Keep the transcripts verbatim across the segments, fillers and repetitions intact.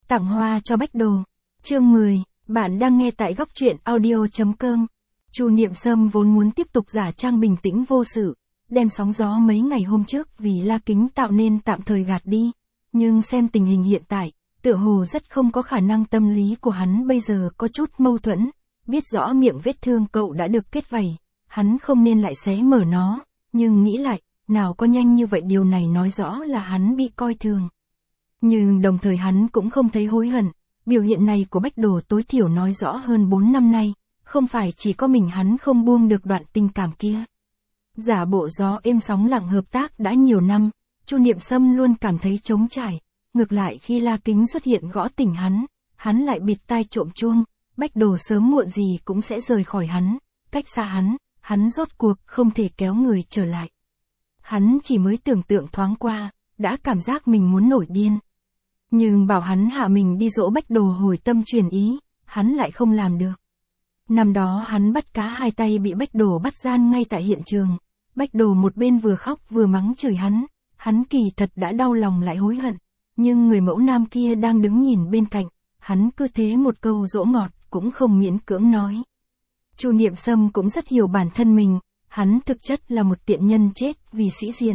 Tặng hoa cho Bách Đồ. Chương mười, bạn đang nghe tại góc truyện audio chấm com. Chu Niệm Sâm vốn muốn tiếp tục giả trang bình tĩnh vô sự, đem sóng gió mấy ngày hôm trước vì La Kính tạo nên tạm thời gạt đi, nhưng xem tình hình hiện tại, tựa hồ rất không có khả năng tâm lý của hắn bây giờ có chút mâu thuẫn, biết rõ miệng vết thương cậu đã được kết vảy, hắn không nên lại xé mở nó, nhưng nghĩ lại, nào có nhanh như vậy, điều này nói rõ là hắn bị coi thường. Nhưng đồng thời hắn cũng không thấy hối hận, biểu hiện này của Bách Đồ tối thiểu nói rõ hơn bốn năm nay, không phải chỉ có mình hắn không buông được đoạn tình cảm kia. Giả bộ gió êm sóng lặng hợp tác đã nhiều năm, Chu Niệm Sâm luôn cảm thấy trống trải, ngược lại khi La Kính xuất hiện gõ tỉnh hắn, hắn lại bịt tai trộm chuông, Bách Đồ sớm muộn gì cũng sẽ rời khỏi hắn, cách xa hắn, hắn rốt cuộc không thể kéo người trở lại. Hắn chỉ mới tưởng tượng thoáng qua, đã cảm giác mình muốn nổi điên. Nhưng bảo hắn hạ mình đi dỗ Bách Đồ hồi tâm chuyển ý, hắn lại không làm được. Năm đó hắn bắt cá hai tay bị Bách Đồ bắt gian ngay tại hiện trường. Bách Đồ một bên vừa khóc vừa mắng chửi hắn, hắn kỳ thật đã đau lòng lại hối hận. Nhưng người mẫu nam kia đang đứng nhìn bên cạnh, hắn cứ thế một câu dỗ ngọt cũng không miễn cưỡng nói. Chu Niệm Sâm cũng rất hiểu bản thân mình, hắn thực chất là một tiện nhân chết vì sĩ diện.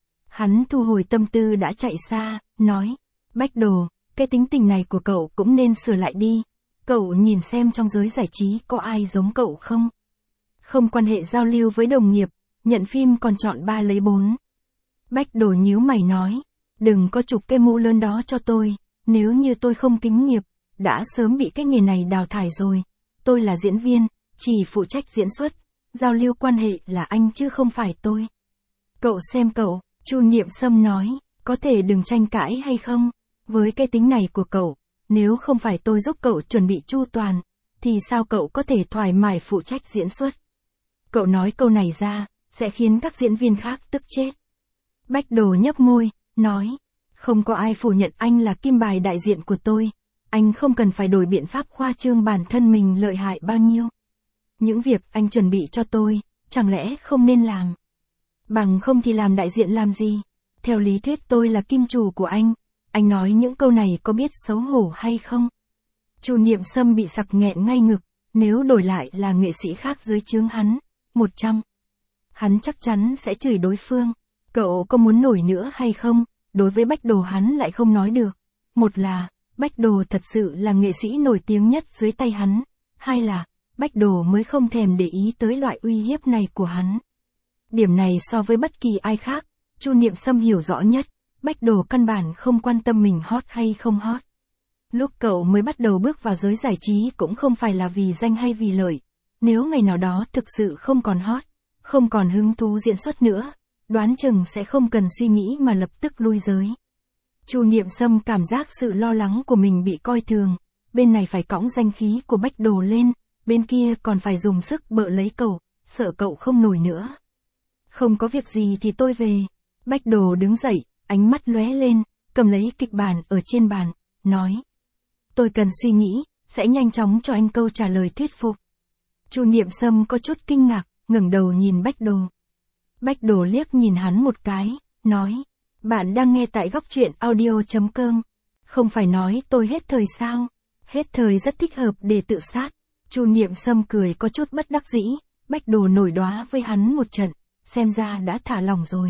Hắn thu hồi tâm tư đã chạy xa, nói, Bách Đồ, cái tính tình này của cậu cũng nên sửa lại đi, cậu nhìn xem trong giới giải trí có ai giống cậu không? Không quan hệ giao lưu với đồng nghiệp, nhận phim còn chọn ba lấy bốn. Bách Đồ nhíu mày nói, đừng có chụp cái mũ lớn đó cho tôi, nếu như tôi không kính nghiệp, đã sớm bị cái nghề này đào thải rồi. Tôi là diễn viên, chỉ phụ trách diễn xuất, giao lưu quan hệ là anh chứ không phải tôi. Cậu xem cậu, Chu Niệm Sâm nói, có thể đừng tranh cãi hay không? Với cái tính này của cậu, nếu không phải tôi giúp cậu chuẩn bị chu toàn, thì sao cậu có thể thoải mái phụ trách diễn xuất? Cậu nói câu này ra, sẽ khiến các diễn viên khác tức chết. Bách Đồ nhấp môi, nói, không có ai phủ nhận anh là kim bài đại diện của tôi, anh không cần phải đổi biện pháp khoa trương bản thân mình lợi hại bao nhiêu. Những việc anh chuẩn bị cho tôi, chẳng lẽ không nên làm? Bằng không thì làm đại diện làm gì? Theo lý thuyết tôi là kim chủ của anh, anh nói những câu này có biết xấu hổ hay không? Chu Niệm Sâm bị sặc nghẹn ngay ngực, nếu đổi lại là nghệ sĩ khác dưới trướng hắn, một trăm. Hắn chắc chắn sẽ chửi đối phương, cậu có muốn nổi nữa hay không? Đối với Bách Đồ hắn lại không nói được. Một là, Bách Đồ thật sự là nghệ sĩ nổi tiếng nhất dưới tay hắn. Hai là, Bách Đồ mới không thèm để ý tới loại uy hiếp này của hắn. Điểm này so với bất kỳ ai khác, Chu Niệm Sâm hiểu rõ nhất, Bách Đồ căn bản không quan tâm mình hot hay không hot. Lúc cậu mới bắt đầu bước vào giới giải trí cũng không phải là vì danh hay vì lợi. Nếu ngày nào đó thực sự không còn hot, không còn hứng thú diễn xuất nữa, đoán chừng sẽ không cần suy nghĩ mà lập tức lui giới. Chu Niệm Sâm cảm giác sự lo lắng của mình bị coi thường, bên này phải cõng danh khí của Bách Đồ lên, bên kia còn phải dùng sức bợ lấy cậu, sợ cậu không nổi nữa. Không có việc gì thì tôi về. Bách Đồ đứng dậy, ánh mắt lóe lên, cầm lấy kịch bản ở trên bàn, nói. Tôi cần suy nghĩ, sẽ nhanh chóng cho anh câu trả lời thuyết phục. Chu Niệm Sâm có chút kinh ngạc, ngẩng đầu nhìn Bách Đồ. Bách Đồ liếc nhìn hắn một cái, nói. Bạn đang nghe tại góc truyện audio chấm com. Không phải nói tôi hết thời sao? Hết thời rất thích hợp để tự sát. Chu Niệm Sâm cười có chút bất đắc dĩ, Bách Đồ nổi đoá với hắn một trận, xem ra đã thả lỏng rồi.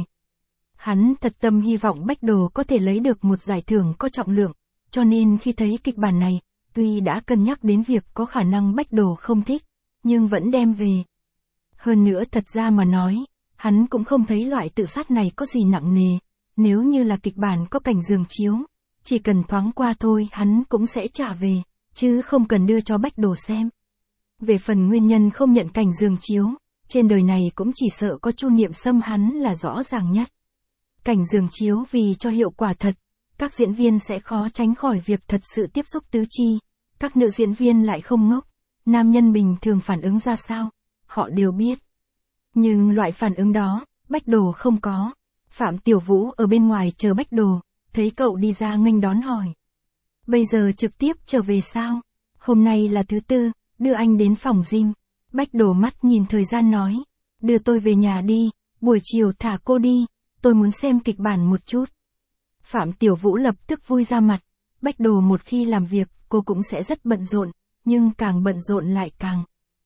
Hắn thật tâm hy vọng Bách Đồ có thể lấy được một giải thưởng có trọng lượng, cho nên khi thấy kịch bản này, tuy đã cân nhắc đến việc có khả năng Bách Đồ không thích, nhưng vẫn đem về. Hơn nữa thật ra mà nói, hắn cũng không thấy loại tự sát này có gì nặng nề, nếu như là kịch bản có cảnh giường chiếu, chỉ cần thoáng qua thôi hắn cũng sẽ trả về, chứ không cần đưa cho Bách Đồ xem. Về phần nguyên nhân không nhận cảnh giường chiếu, trên đời này cũng chỉ sợ có Chu Niệm Sâm hắn là rõ ràng nhất. Cảnh giường chiếu vì cho hiệu quả thật, các diễn viên sẽ khó tránh khỏi việc thật sự tiếp xúc tứ chi, các nữ diễn viên lại không ngốc, nam nhân bình thường phản ứng ra sao, họ đều biết. Nhưng loại phản ứng đó, Bách Đồ không có. Phạm Tiểu Vũ ở bên ngoài chờ Bách Đồ, thấy cậu đi ra nghênh đón hỏi. Bây giờ trực tiếp trở về sao? Hôm nay là thứ tư, đưa anh đến phòng gym. Bách Đồ mắt nhìn thời gian nói. Đưa tôi về nhà đi, buổi chiều thả cô đi, tôi muốn xem kịch bản một chút. Phạm Tiểu Vũ lập tức vui ra mặt, Bách Đồ một khi làm việc, cô cũng sẽ rất bận rộn, nhưng càng bận rộn lại càng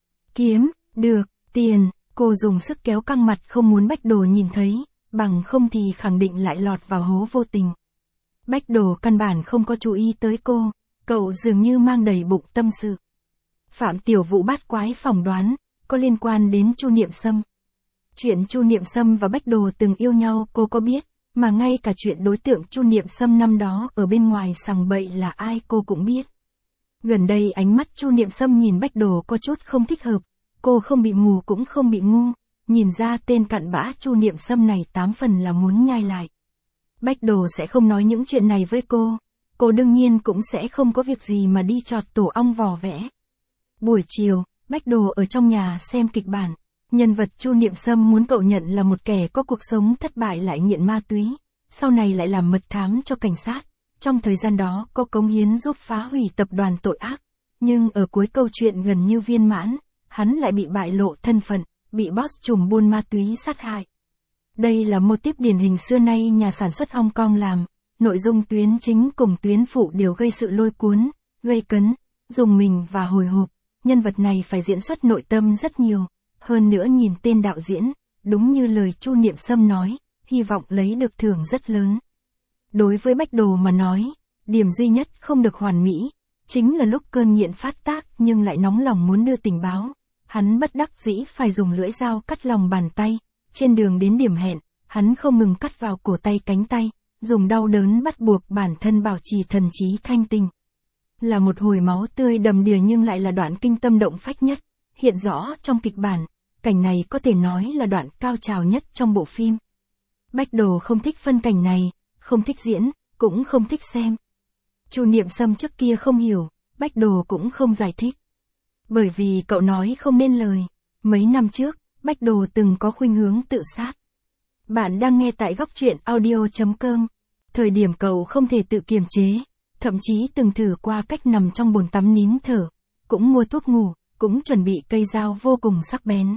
kiếm được tiền. Cô dùng sức kéo căng mặt không muốn Bách Đồ nhìn thấy, bằng không thì khẳng định lại lọt vào hố vô tình. Bách Đồ căn bản không có chú ý tới cô, cậu dường như mang đầy bụng tâm sự. Phạm Tiểu Vũ bát quái phỏng đoán, có liên quan đến Chu Niệm Sâm. Chuyện Chu Niệm Sâm và Bách Đồ từng yêu nhau cô có biết, mà ngay cả chuyện đối tượng Chu Niệm Sâm năm đó ở bên ngoài sằng bậy là ai cô cũng biết. Gần đây ánh mắt Chu Niệm Sâm nhìn Bách Đồ có chút không thích hợp, cô không bị mù cũng không bị ngu, nhìn ra tên cặn bã Chu Niệm Sâm này tám phần là muốn nhai lại. Bách Đồ sẽ không nói những chuyện này với cô, cô đương nhiên cũng sẽ không có việc gì mà đi chọt tổ ong vò vẽ. Buổi chiều, Bách Đồ ở trong nhà xem kịch bản, nhân vật Chu Niệm Sâm muốn cậu nhận là một kẻ có cuộc sống thất bại lại nghiện ma túy, sau này lại làm mật thám cho cảnh sát, trong thời gian đó có cống hiến giúp phá hủy tập đoàn tội ác, nhưng ở cuối câu chuyện gần như viên mãn, hắn lại bị bại lộ thân phận, bị boss trùm buôn ma túy sát hại. Đây là mô típ điển hình xưa nay nhà sản xuất Hong Kong làm, nội dung tuyến chính cùng tuyến phụ đều gây sự lôi cuốn, gây cấn, dùng mình và hồi hộp, nhân vật này phải diễn xuất nội tâm rất nhiều, hơn nữa nhìn tên đạo diễn, đúng như lời Chu Niệm Sâm nói, hy vọng lấy được thưởng rất lớn. Đối với Bách Đồ mà nói, điểm duy nhất không được hoàn mỹ, chính là lúc cơn nghiện phát tác nhưng lại nóng lòng muốn đưa tình báo, hắn bất đắc dĩ phải dùng lưỡi dao cắt lòng bàn tay, trên đường đến điểm hẹn, hắn không ngừng cắt vào cổ tay cánh tay, dùng đau đớn bắt buộc bản thân bảo trì thần trí thanh tinh. Là một hồi máu tươi đầm đìa nhưng lại là đoạn kinh tâm động phách nhất, hiện rõ trong kịch bản, cảnh này có thể nói là đoạn cao trào nhất trong bộ phim. Bách Đồ không thích phân cảnh này, không thích diễn, cũng không thích xem. Chu Niệm Sâm trước kia không hiểu, Bách Đồ cũng không giải thích. Bởi vì cậu nói không nên lời, mấy năm trước, Bách Đồ từng có khuynh hướng tự sát. Bạn đang nghe tại góc truyện audio chấm com. Thời điểm cậu không thể tự kiềm chế, thậm chí từng thử qua cách nằm trong bồn tắm nín thở, cũng mua thuốc ngủ, cũng chuẩn bị cây dao vô cùng sắc bén.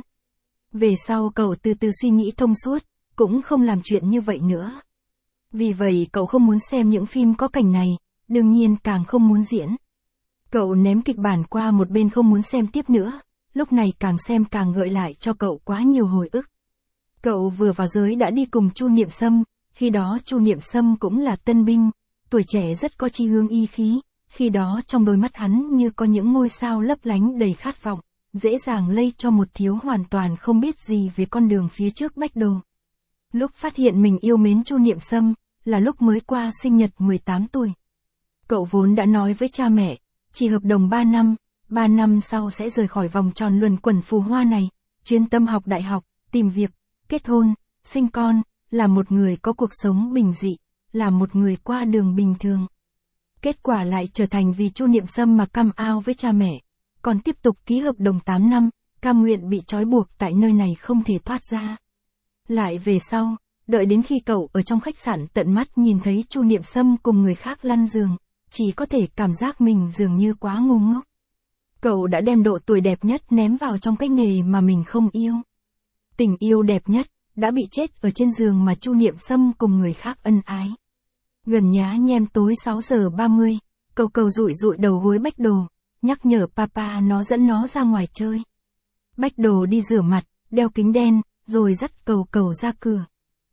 Về sau cậu từ từ suy nghĩ thông suốt, cũng không làm chuyện như vậy nữa. Vì vậy cậu không muốn xem những phim có cảnh này, đương nhiên càng không muốn diễn. Cậu ném kịch bản qua một bên không muốn xem tiếp nữa, lúc này càng xem càng gợi lại cho cậu quá nhiều hồi ức. Cậu vừa vào giới đã đi cùng Chu Niệm Sâm, khi đó Chu Niệm Sâm cũng là tân binh, tuổi trẻ rất có chi hương y khí, khi đó trong đôi mắt hắn như có những ngôi sao lấp lánh đầy khát vọng, dễ dàng lây cho một thiếu hoàn toàn không biết gì về con đường phía trước Bách Đồ. Lúc phát hiện mình yêu mến Chu Niệm Sâm, là lúc mới qua sinh nhật mười tám tuổi. Cậu vốn đã nói với cha mẹ, chỉ hợp đồng ba năm, ba năm sau sẽ rời khỏi vòng tròn luẩn quẩn phù hoa này, chuyên tâm học đại học, tìm việc, kết hôn, sinh con, là một người có cuộc sống bình dị, là một người qua đường bình thường. Kết quả lại trở thành vì Chu Niệm Sâm mà cam ao với cha mẹ, còn tiếp tục ký hợp đồng tám năm, cam nguyện bị trói buộc tại nơi này không thể thoát ra. Lại về sau, đợi đến khi cậu ở trong khách sạn tận mắt nhìn thấy Chu Niệm Sâm cùng người khác lăn giường, chỉ có thể cảm giác mình dường như quá ngu ngốc. Cậu đã đem độ tuổi đẹp nhất ném vào trong cái nghề mà mình không yêu. Tình yêu đẹp nhất, đã bị chết ở trên giường mà Chu Niệm Sâm cùng người khác ân ái. Gần nhá nhem tối sáu giờ ba mươi, Cầu Cầu dụi dụi đầu gối Bách Đồ, nhắc nhở papa nó dẫn nó ra ngoài chơi. Bách Đồ đi rửa mặt, đeo kính đen, rồi dắt Cầu Cầu ra cửa.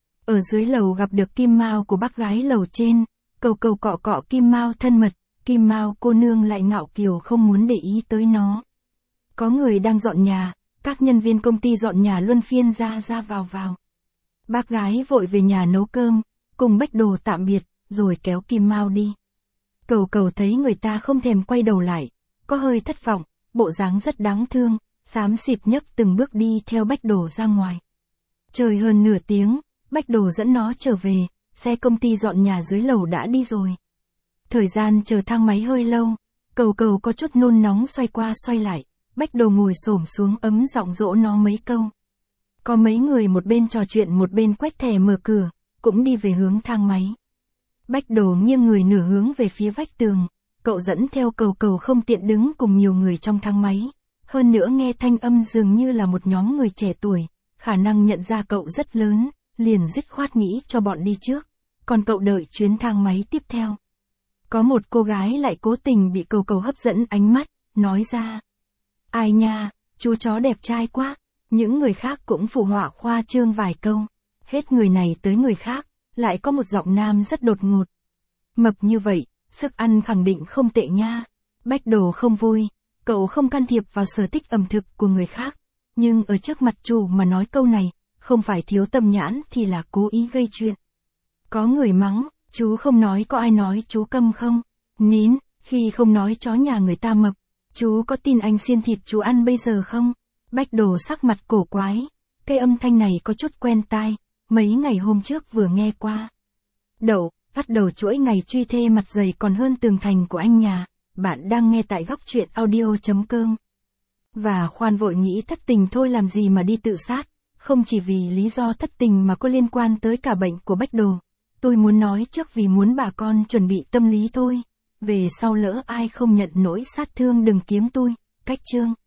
Ở dưới lầu gặp được Kim Mao của bác gái lầu trên, Cầu Cầu cọ cọ Kim Mao thân mật, Kim Mao cô nương lại ngạo kiều không muốn để ý tới nó. Có người đang dọn nhà, các nhân viên công ty dọn nhà luân phiên ra ra vào vào. Bác gái vội về nhà nấu cơm, cùng Bách Đồ tạm biệt, rồi kéo Kim Mao đi. Cầu Cầu thấy người ta không thèm quay đầu lại, có hơi thất vọng, bộ dáng rất đáng thương, xám xịt nhấc từng bước đi theo Bách Đồ ra ngoài. Trời hơn nửa tiếng, Bách Đồ dẫn nó trở về, xe công ty dọn nhà dưới lầu đã đi rồi. Thời gian chờ thang máy hơi lâu, Cầu Cầu có chút nôn nóng xoay qua xoay lại, Bách Đồ ngồi xổm xuống ấm giọng dỗ nó mấy câu. Có mấy người một bên trò chuyện một bên quét thẻ mở cửa, cũng đi về hướng thang máy. Bách Đồ nghiêng người nửa hướng về phía vách tường, cậu dẫn theo Cầu Cầu không tiện đứng cùng nhiều người trong thang máy. Hơn nữa nghe thanh âm dường như là một nhóm người trẻ tuổi, khả năng nhận ra cậu rất lớn, liền dứt khoát nghĩ cho bọn đi trước, còn cậu đợi chuyến thang máy tiếp theo. Có một cô gái lại cố tình bị cầu cầu hấp dẫn ánh mắt, nói ra. Ai nha, chú chó đẹp trai quá. Những người khác cũng phụ họa khoa trương vài câu. Hết người này tới người khác, lại có một giọng nam rất đột ngột. Mập như vậy, sức ăn khẳng định không tệ nha. Bách Đồ không vui, cậu không can thiệp vào sở thích ẩm thực của người khác. Nhưng ở trước mặt chủ mà nói câu này, không phải thiếu tâm nhãn thì là cố ý gây chuyện. Có người mắng, chú không nói có ai nói chú câm không? Nín, khi không nói chó nhà người ta mập. Chú có tin anh xiên thịt chú ăn bây giờ không? Bách Đồ sắc mặt cổ quái. Cái âm thanh này có chút quen tai, mấy ngày hôm trước vừa nghe qua. Đậu, bắt đầu chuỗi ngày truy thê mặt dày còn hơn tường thành của anh nhà. Bạn đang nghe tại góc truyện audio.com. Và khoan vội nghĩ thất tình thôi làm gì mà đi tự sát. Không chỉ vì lý do thất tình mà có liên quan tới cả bệnh của Bách Đồ. Tôi muốn nói trước vì muốn bà con chuẩn bị tâm lý thôi. Về sau lỡ ai không nhận nỗi sát thương đừng kiếm tôi. Cách chương.